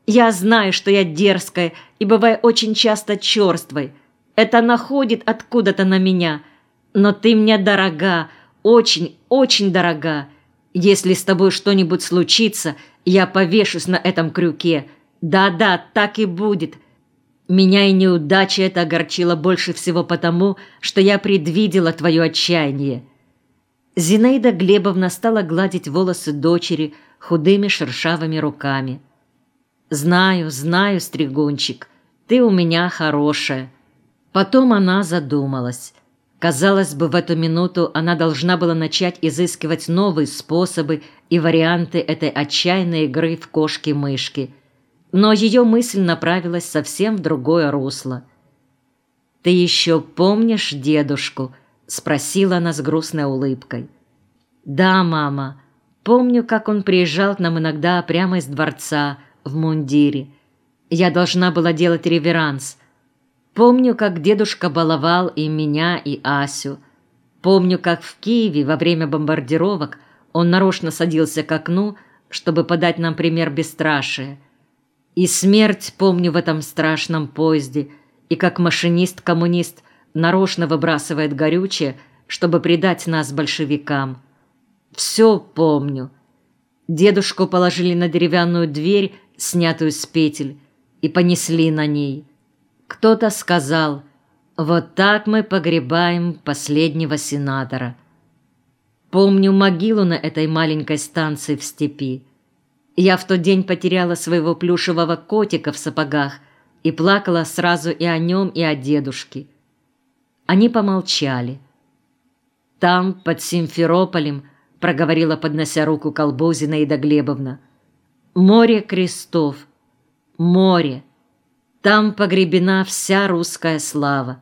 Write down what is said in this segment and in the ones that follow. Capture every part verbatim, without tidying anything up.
Я знаю, что я дерзкая и бываю очень часто черствой. Это находит откуда-то на меня. Но ты мне дорога, очень, очень дорога. Если с тобой что-нибудь случится, я повешусь на этом крюке. Да-да, так и будет. Меня и неудача это огорчила больше всего потому, что я предвидела твое отчаяние». Зинаида Глебовна стала гладить волосы дочери худыми шершавыми руками. «Знаю, знаю, Стригунчик, ты у меня хорошая». Потом она задумалась. Казалось бы, в эту минуту она должна была начать изыскивать новые способы и варианты этой отчаянной игры в кошки-мышки. Но ее мысль направилась совсем в другое русло. «Ты еще помнишь дедушку?» — спросила она с грустной улыбкой. «Да, мама, помню, как он приезжал к нам иногда прямо из дворца в мундире. Я должна была делать реверанс. Помню, как дедушка баловал и меня, и Асю. Помню, как в Киеве во время бомбардировок он нарочно садился к окну, чтобы подать нам пример бесстрашия. И смерть помню в этом страшном поезде, и как машинист-коммунист нарочно выбрасывает горючее, чтобы предать нас большевикам. Все помню. Дедушку положили на деревянную дверь, снятую с петель, и понесли на ней. Кто-то сказал: «Вот так мы погребаем последнего сенатора». Помню могилу на этой маленькой станции в степи. Я в тот день потеряла своего плюшевого котика в сапогах и плакала сразу и о нем, и о дедушке. Они помолчали. «Там, под Симферополем, — проговорила, поднося руку к колбу Зинаида Глебовна, — море крестов, море. Там погребена вся русская слава.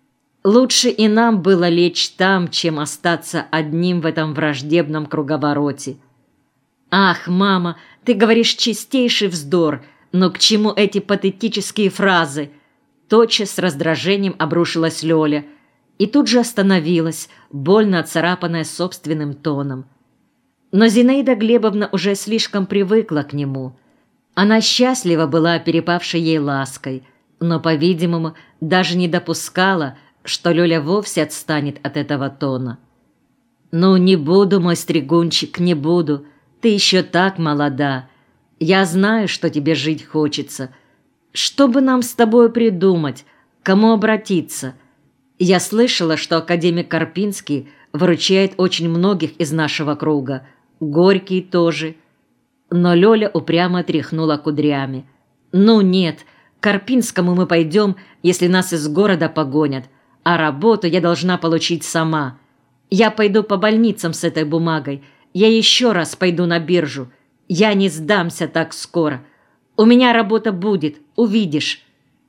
Лучше и нам было лечь там, чем остаться одним в этом враждебном круговороте». «Ах, мама, ты говоришь чистейший вздор, но к чему эти патетические фразы?» Тотчас с раздражением обрушилась Лёля и тут же остановилась, больно оцарапанная собственным тоном. Но Зинаида Глебовна уже слишком привыкла к нему. Она счастлива была перепавшей ей лаской, но, по-видимому, даже не допускала, что Лёля вовсе отстанет от этого тона. «Ну, не буду, мой Стригунчик, не буду. Ты еще так молода. Я знаю, что тебе жить хочется. Что бы нам с тобой придумать? К кому обратиться? Я слышала, что академик Карпинский выручает очень многих из нашего круга. Горький тоже». Но Лёля упрямо тряхнула кудрями. «Ну нет, к Карпинскому мы пойдем, если нас из города погонят, а работу я должна получить сама. Я пойду по больницам с этой бумагой. Я еще раз пойду на биржу. Я не сдамся так скоро. У меня работа будет, увидишь».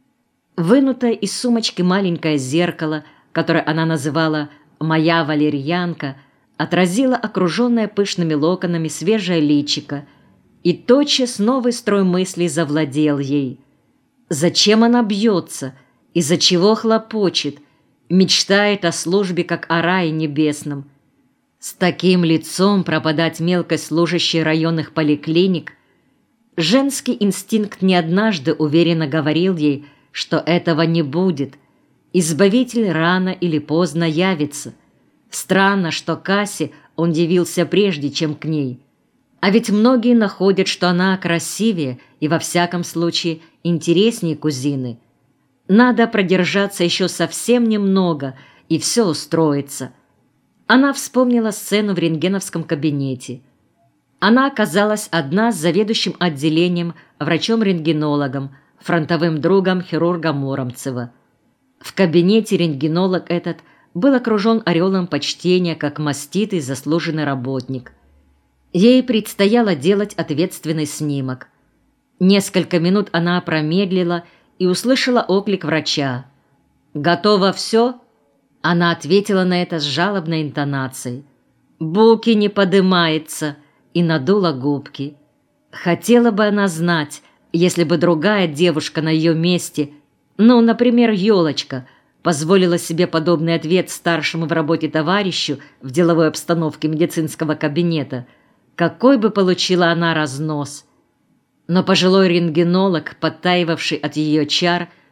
Вынутое из сумочки маленькое зеркало, которое она называла «моя валерьянка», отразило окруженное пышными локонами свежее личико, и тотчас новый строй мыслей завладел ей. Зачем она бьется? Из-за чего хлопочет? Мечтает о службе, как о рае небесном. С таким лицом пропадать мелкой служащей районных поликлиник? Женский инстинкт не однажды уверенно говорил ей, что этого не будет. Избавитель рано или поздно явится. Странно, что Кассе он явился прежде, чем к ней. А ведь многие находят, что она красивее и, во всяком случае, интереснее кузины. Надо продержаться еще совсем немного, и все устроится. Она вспомнила сцену в рентгеновском кабинете. Она оказалась одна с заведующим отделением, врачом-рентгенологом, фронтовым другом хирурга Муромцева. В кабинете рентгенолог этот был окружен ореолом почтения, как маститый заслуженный работник. Ей предстояло делать ответственный снимок. Несколько минут она промедлила и услышала оклик врача. «Готово все?» Она ответила на это с жалобной интонацией. «Буки не подымается», и надула губки. Хотела бы она знать, если бы другая девушка на ее месте, ну, например, Ёлочка, позволила себе подобный ответ старшему в работе товарищу в деловой обстановке медицинского кабинета, какой бы получила она разнос. Но пожилой рентгенолог, подтаивавший от ее чар,